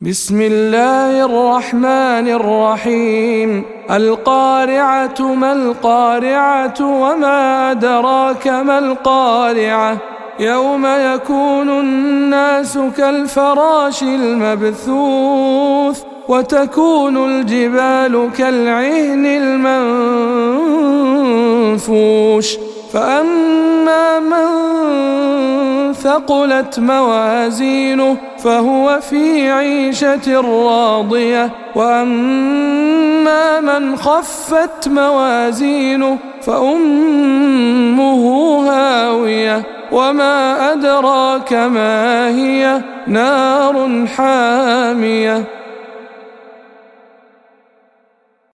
بسم الله الرحمن الرحيم. القارعة ما القارعة وما أدراك ما القارعة يوم يكون الناس كالفراش المبثوث وتكون الجبال كالعهن المنفوش فأما من ثقلت موازينه فهو في عيشة راضية وأما من خفت موازينه فأمه هاوية وما أدراك ما هي نار حامية